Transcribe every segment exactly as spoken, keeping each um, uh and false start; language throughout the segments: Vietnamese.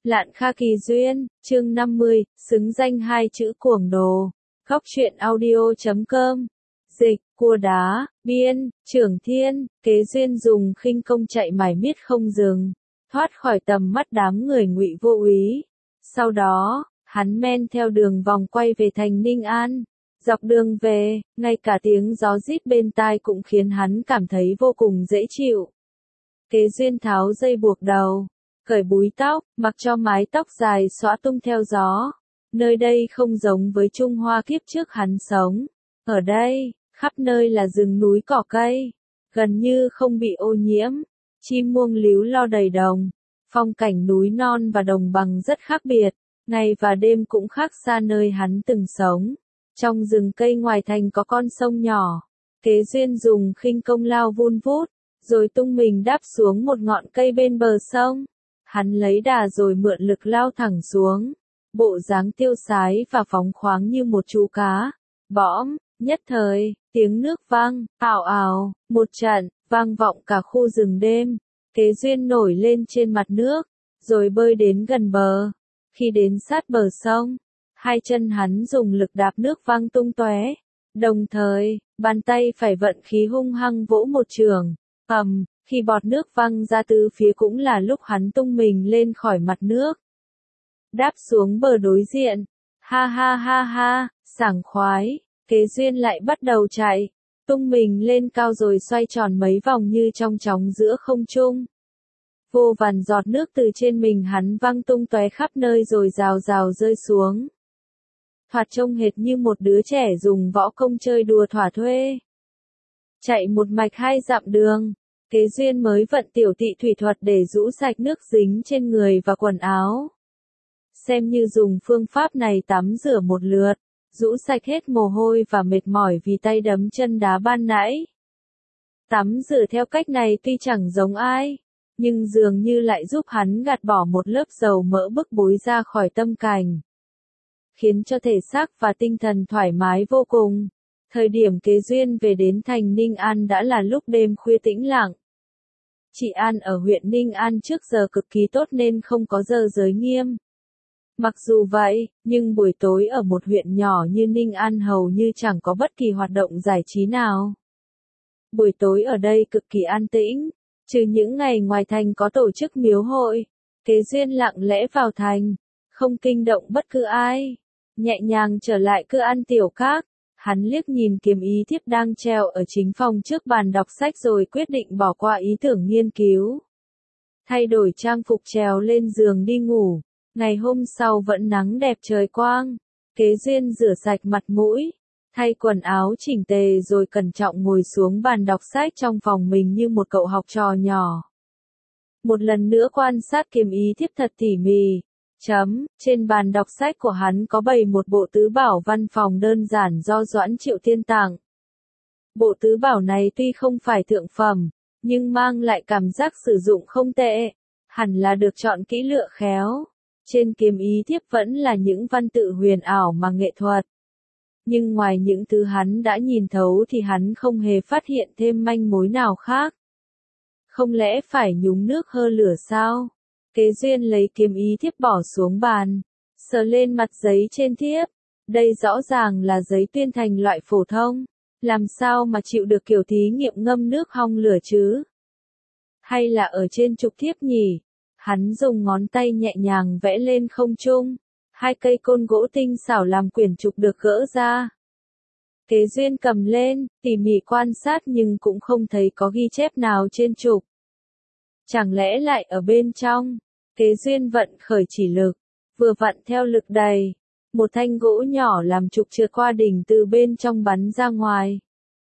Lạn Kha Kỳ Duyên, chương năm mươi, xứng danh hai chữ cuồng đồ. Góc truyện audio chấm com. Dịch, cua đá, biên, Trưởng Thiên, Kế Duyên dùng khinh công chạy mải miết không dừng, thoát khỏi tầm mắt đám người Ngụy Vô Úy. Sau đó, hắn men theo đường vòng quay về thành Ninh An. Dọc đường về, ngay cả tiếng gió rít bên tai cũng khiến hắn cảm thấy vô cùng dễ chịu. Kế Duyên tháo dây buộc đầu, cởi búi tóc, mặc cho mái tóc dài xõa tung theo gió. Nơi đây không giống với Trung Hoa kiếp trước hắn sống. Ở đây, khắp nơi là rừng núi cỏ cây, gần như không bị ô nhiễm. Chim muông líu lo đầy đồng. Phong cảnh núi non và đồng bằng rất khác biệt, ngày và đêm cũng khác xa nơi hắn từng sống. Trong rừng cây ngoài thành có con sông nhỏ. Kế Duyên dùng khinh công lao vun vút, rồi tung mình đáp xuống một ngọn cây bên bờ sông. Hắn lấy đà rồi mượn lực lao thẳng xuống, bộ dáng tiêu sái và phóng khoáng như một chú cá. Bõm, nhất thời, tiếng nước vang, ào ào, một trận, vang vọng cả khu rừng đêm. Kế Duyên nổi lên trên mặt nước, rồi bơi đến gần bờ. Khi đến sát bờ sông, hai chân hắn dùng lực đạp nước văng tung tóe. Đồng thời, bàn tay phải vận khí hung hăng vỗ một trường. Ầm, khi bọt nước văng ra từ phía cũng là lúc hắn tung mình lên khỏi mặt nước. Đáp xuống bờ đối diện. Ha ha ha ha, sảng khoái. Kế Duyên lại bắt đầu chạy, tung mình lên cao rồi xoay tròn mấy vòng như trong chóng giữa không trung. Vô vàn giọt nước từ trên mình hắn văng tung tóe khắp nơi rồi rào rào rơi xuống. Thoạt trông hệt như một đứa trẻ dùng võ công chơi đùa thỏa thuê. Chạy một mạch hai dặm đường, Kế Duyên mới vận tiểu tị thủy thuật để rũ sạch nước dính trên người và quần áo. Xem như dùng phương pháp này tắm rửa một lượt, rũ sạch hết mồ hôi và mệt mỏi vì tay đấm chân đá ban nãy. Tắm rửa theo cách này tuy chẳng giống ai, nhưng dường như lại giúp hắn gạt bỏ một lớp dầu mỡ bức bối ra khỏi tâm cảnh, khiến cho thể xác và tinh thần thoải mái vô cùng. Thời điểm Kế Duyên về đến thành Ninh An đã là lúc đêm khuya tĩnh lặng. Trị an ở huyện Ninh An trước giờ cực kỳ tốt nên không có giờ giới nghiêm. Mặc dù vậy, nhưng buổi tối ở một huyện nhỏ như Ninh An hầu như chẳng có bất kỳ hoạt động giải trí nào. Buổi tối ở đây cực kỳ an tĩnh, trừ những ngày ngoài thành có tổ chức miếu hội. Kế Duyên lặng lẽ vào thành, không kinh động bất cứ ai, nhẹ nhàng trở lại cứ ăn tiểu các. Hắn liếc nhìn kiếm ý thiếp đang treo ở chính phòng trước bàn đọc sách rồi quyết định bỏ qua ý tưởng nghiên cứu. Thay đổi trang phục trèo lên giường đi ngủ. Ngày hôm sau vẫn nắng đẹp trời quang. Kế Duyên rửa sạch mặt mũi, thay quần áo chỉnh tề rồi cẩn trọng ngồi xuống bàn đọc sách trong phòng mình như một cậu học trò nhỏ. Một lần nữa quan sát kiếm ý thiếp thật tỉ mỉ. Chấm, trên bàn đọc sách của hắn có bày một bộ tứ bảo văn phòng đơn giản do Doãn Triệu Tiên tặng. Bộ tứ bảo này tuy không phải thượng phẩm, nhưng mang lại cảm giác sử dụng không tệ, hẳn là được chọn kỹ lựa khéo. Trên kiếm ý thiếp vẫn là những văn tự huyền ảo mà nghệ thuật. Nhưng ngoài những thứ hắn đã nhìn thấu thì hắn không hề phát hiện thêm manh mối nào khác. Không lẽ phải nhúng nước hơ lửa sao? Kế Duyên lấy kiếm ý thiếp bỏ xuống bàn, sờ lên mặt giấy trên thiếp. Đây rõ ràng là giấy tuyên thành loại phổ thông, làm sao mà chịu được kiểu thí nghiệm ngâm nước hong lửa chứ? Hay là ở trên trục thiếp nhỉ? Hắn dùng ngón tay nhẹ nhàng vẽ lên không trung, hai cây côn gỗ tinh xảo làm quyển trục được gỡ ra. Kế Duyên cầm lên, tỉ mỉ quan sát nhưng cũng không thấy có ghi chép nào trên trục. Chẳng lẽ lại ở bên trong? Kế Duyên vận khởi chỉ lực, vừa vặn theo lực đầy, một thanh gỗ nhỏ làm trục trượt qua đỉnh từ bên trong bắn ra ngoài.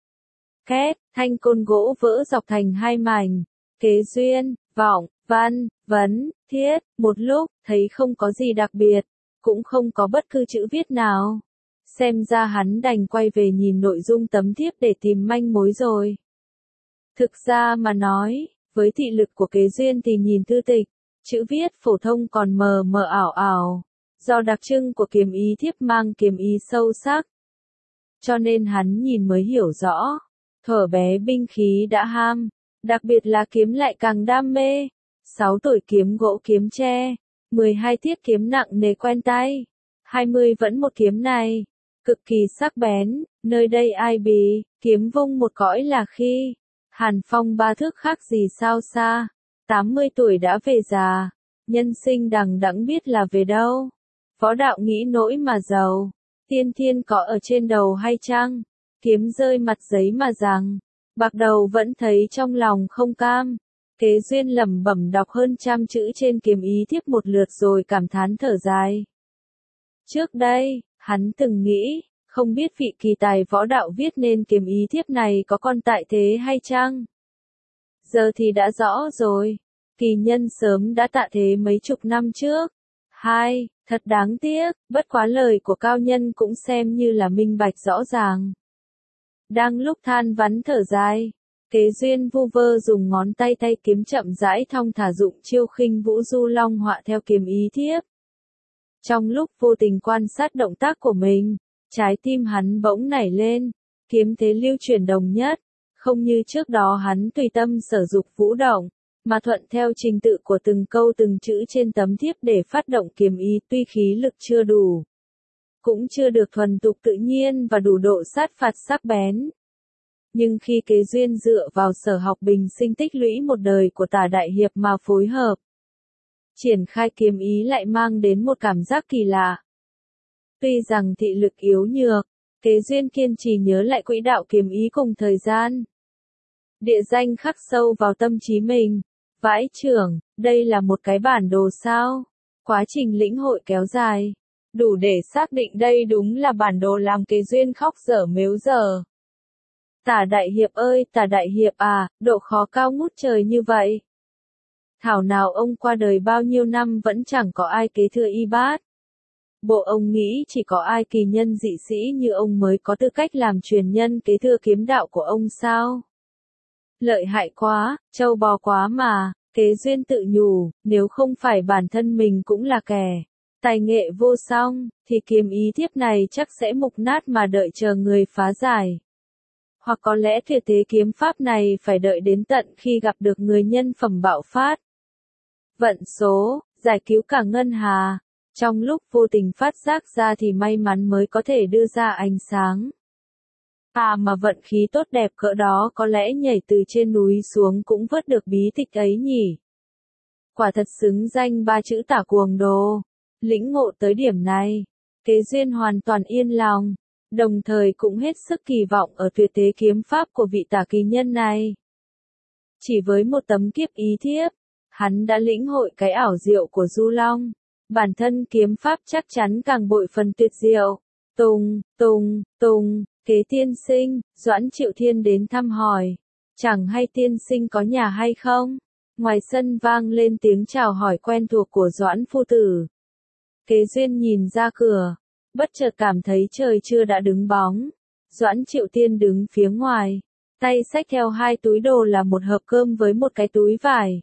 Két, thanh côn gỗ vỡ dọc thành hai mảnh. Kế Duyên, vọng, văn, vấn, thiết, một lúc, thấy không có gì đặc biệt, cũng không có bất cứ chữ viết nào. Xem ra hắn đành quay về nhìn nội dung tấm thiếp để tìm manh mối rồi. Thực ra mà nói, với thị lực của Kế Duyên thì nhìn thư tịch, chữ viết phổ thông còn mờ mờ ảo ảo, do đặc trưng của kiếm ý thiếp mang kiếm ý sâu sắc. Cho nên hắn nhìn mới hiểu rõ, thuở bé binh khí đã ham, đặc biệt là kiếm lại càng đam mê. Sáu tuổi kiếm gỗ kiếm tre, mười hai thiết kiếm nặng nề quen tay. hai mươi vẫn một kiếm này. Cực kỳ sắc bén, nơi đây ai bì, kiếm vung một cõi là khi. Hàn phong ba thước khác gì sao xa. tám mươi tuổi đã về già. Nhân sinh đằng đẵng biết là về đâu. Võ đạo nghĩ nỗi mà giàu. Tiên thiên có ở trên đầu hay chăng? Kiếm rơi mặt giấy mà rằng. Bạc đầu vẫn thấy trong lòng không cam. Kế duyên lẩm bẩm đọc hơn trăm chữ trên kiếm ý thiếp một lượt rồi cảm thán thở dài. Trước đây, hắn từng nghĩ, không biết vị kỳ tài võ đạo viết nên kiếm ý thiếp này có con tại thế hay chăng? Giờ thì đã rõ rồi. Kỳ nhân sớm đã tạ thế mấy chục năm trước. Hai, thật đáng tiếc, bất quá lời của cao nhân cũng xem như là minh bạch rõ ràng. Đang lúc than vắn thở dài, Kế duyên vu vơ dùng ngón tay tay kiếm chậm rãi thong thả dụng chiêu khinh vũ du long họa theo kiếm ý thiếp. Trong lúc vô tình quan sát động tác của mình, trái tim hắn bỗng nảy lên, kiếm thế lưu chuyển đồng nhất, không như trước đó hắn tùy tâm sở dục vũ động, mà thuận theo trình tự của từng câu từng chữ trên tấm thiếp để phát động kiếm ý, tuy khí lực chưa đủ, cũng chưa được thuần tục tự nhiên và đủ độ sát phạt sắc bén. Nhưng khi Kế duyên dựa vào sở học bình sinh tích lũy một đời của Tả đại hiệp mà phối hợp, triển khai kiếm ý lại mang đến một cảm giác kỳ lạ. Tuy rằng thị lực yếu nhược, Kế duyên kiên trì nhớ lại quỹ đạo kiếm ý cùng thời gian. Địa danh khắc sâu vào tâm trí mình. Vãi chưởng, đây là một cái bản đồ sao? Quá trình lĩnh hội kéo dài, đủ để xác định đây đúng là bản đồ làm Kế duyên khóc dở mếu dở. Tả đại hiệp ơi, Tả đại hiệp à, độ khó cao ngút trời như vậy. Thảo nào ông qua đời bao nhiêu năm vẫn chẳng có ai kế thừa y bát. Bộ ông nghĩ chỉ có ai kỳ nhân dị sĩ như ông mới có tư cách làm truyền nhân kế thừa kiếm đạo của ông sao? Lợi hại quá, trâu bò quá mà, Kế duyên tự nhủ, nếu không phải bản thân mình cũng là kẻ tài nghệ vô song, thì kiếm ý thiếp này chắc sẽ mục nát mà đợi chờ người phá giải. Hoặc có lẽ tuyệt thế kiếm pháp này phải đợi đến tận khi gặp được người nhân phẩm bạo phát. Vận số, giải cứu cả ngân hà, trong lúc vô tình phát giác ra thì may mắn mới có thể đưa ra ánh sáng. À mà vận khí tốt đẹp cỡ đó có lẽ nhảy từ trên núi xuống cũng vớt được bí tịch ấy nhỉ. Quả thật xứng danh ba chữ Tả cuồng đồ. Lĩnh ngộ tới điểm này, Kế duyên hoàn toàn yên lòng, đồng thời cũng hết sức kỳ vọng ở tuyệt thế kiếm pháp của vị Tả kỳ nhân này. Chỉ với một tấm kiếp ý thiếp, hắn đã lĩnh hội cái ảo diệu của Du Long, bản thân kiếm pháp chắc chắn càng bội phần tuyệt diệu. Tùng, tùng, tùng, Kế tiên sinh, Doãn Triệu Thiên đến thăm hỏi. Chẳng hay tiên sinh có nhà hay không? Ngoài sân vang lên tiếng chào hỏi quen thuộc của Doãn phu tử. Kế duyên nhìn ra cửa, bất chợt cảm thấy trời chưa đã đứng bóng. Doãn Triệu Thiên đứng phía ngoài, tay xách theo hai túi đồ là một hộp cơm với một cái túi vải.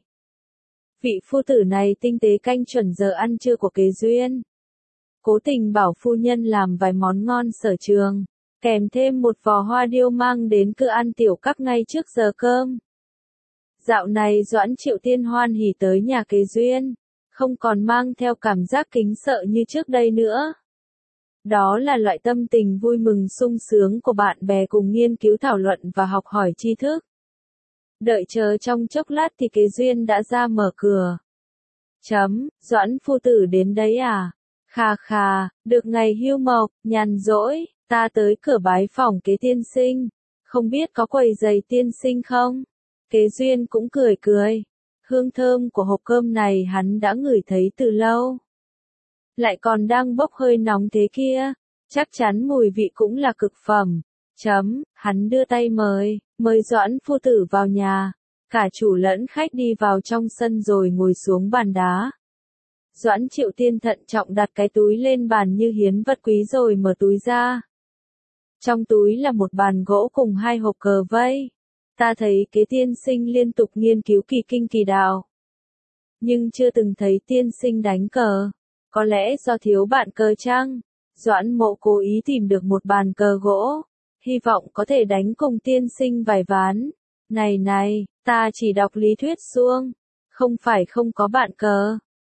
Vị phu tử này tinh tế canh chuẩn giờ ăn trưa của Kế duyên. Cố tình bảo phu nhân làm vài món ngon sở trường, kèm thêm một vò hoa điêu mang đến cửa ăn tiểu các ngay trước giờ cơm. Dạo này Doãn Triệu Thiên hoan hỉ tới nhà Kế duyên, không còn mang theo cảm giác kính sợ như trước đây nữa. Đó là loại tâm tình vui mừng sung sướng của bạn bè cùng nghiên cứu thảo luận và học hỏi tri thức. Đợi chờ trong chốc lát thì Kế duyên đã ra mở cửa. Chấm, Doãn phu tử đến đấy à? Khà khà, được ngày hưu mộc, nhàn rỗi, ta tới cửa bái phỏng Kế tiên sinh, không biết có quầy giày tiên sinh không? Kế duyên cũng cười cười, hương thơm của hộp cơm này hắn đã ngửi thấy từ lâu. Lại còn đang bốc hơi nóng thế kia, chắc chắn mùi vị cũng là cực phẩm. Chấm, hắn đưa tay mời, mời Doãn phu tử vào nhà, cả chủ lẫn khách đi vào trong sân rồi ngồi xuống bàn đá. Doãn Triệu Thiên thận trọng đặt cái túi lên bàn như hiến vật quý rồi mở túi ra. Trong túi là một bàn gỗ cùng hai hộp cờ vây. Ta thấy Kế tiên sinh liên tục nghiên cứu kỳ kinh kỳ đạo, nhưng chưa từng thấy tiên sinh đánh cờ. Có lẽ do thiếu bạn cờ chăng? Doãn Mộ cố ý tìm được một bàn cờ gỗ, hy vọng có thể đánh cùng tiên sinh vài ván. Này này, ta chỉ đọc lý thuyết suông, không phải không có bạn cờ,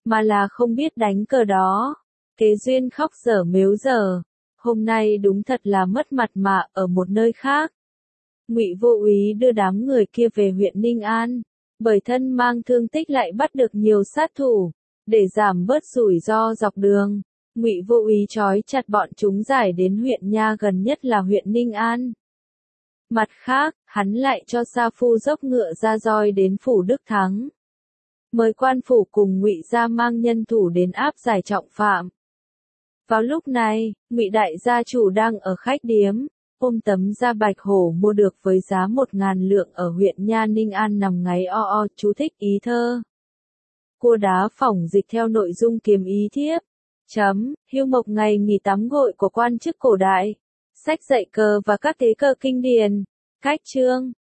mà là không biết đánh cờ đó. Kế duyên khóc dở mếu dở, hôm nay đúng thật là mất mặt mà ở một nơi khác. Ngụy Vô Úy đưa đám người kia về huyện Ninh An, bởi thân mang thương tích lại bắt được nhiều sát thủ, để giảm bớt rủi ro dọc đường. Ngụy Vô Úy trói chặt bọn chúng giải đến huyện Nha gần nhất là huyện Ninh An. Mặt khác, hắn lại cho Sa Phu dốc ngựa ra roi đến phủ Đức Thắng. Mời quan phủ cùng Ngụy gia mang nhân thủ đến áp giải trọng phạm. Vào lúc này, Ngụy đại gia chủ đang ở khách điếm, ôm tấm da bạch hổ mua được với giá một ngàn lượng ở huyện Nha Ninh An nằm ngáy o o. Chú thích ý thơ. Cua đá phỏng dịch theo nội dung kiếm ý thiếp. Chấm, hưu mộc ngày nghỉ tắm gội của quan chức cổ đại. Sách dạy cờ và các thế cờ kinh điển. Cách chương.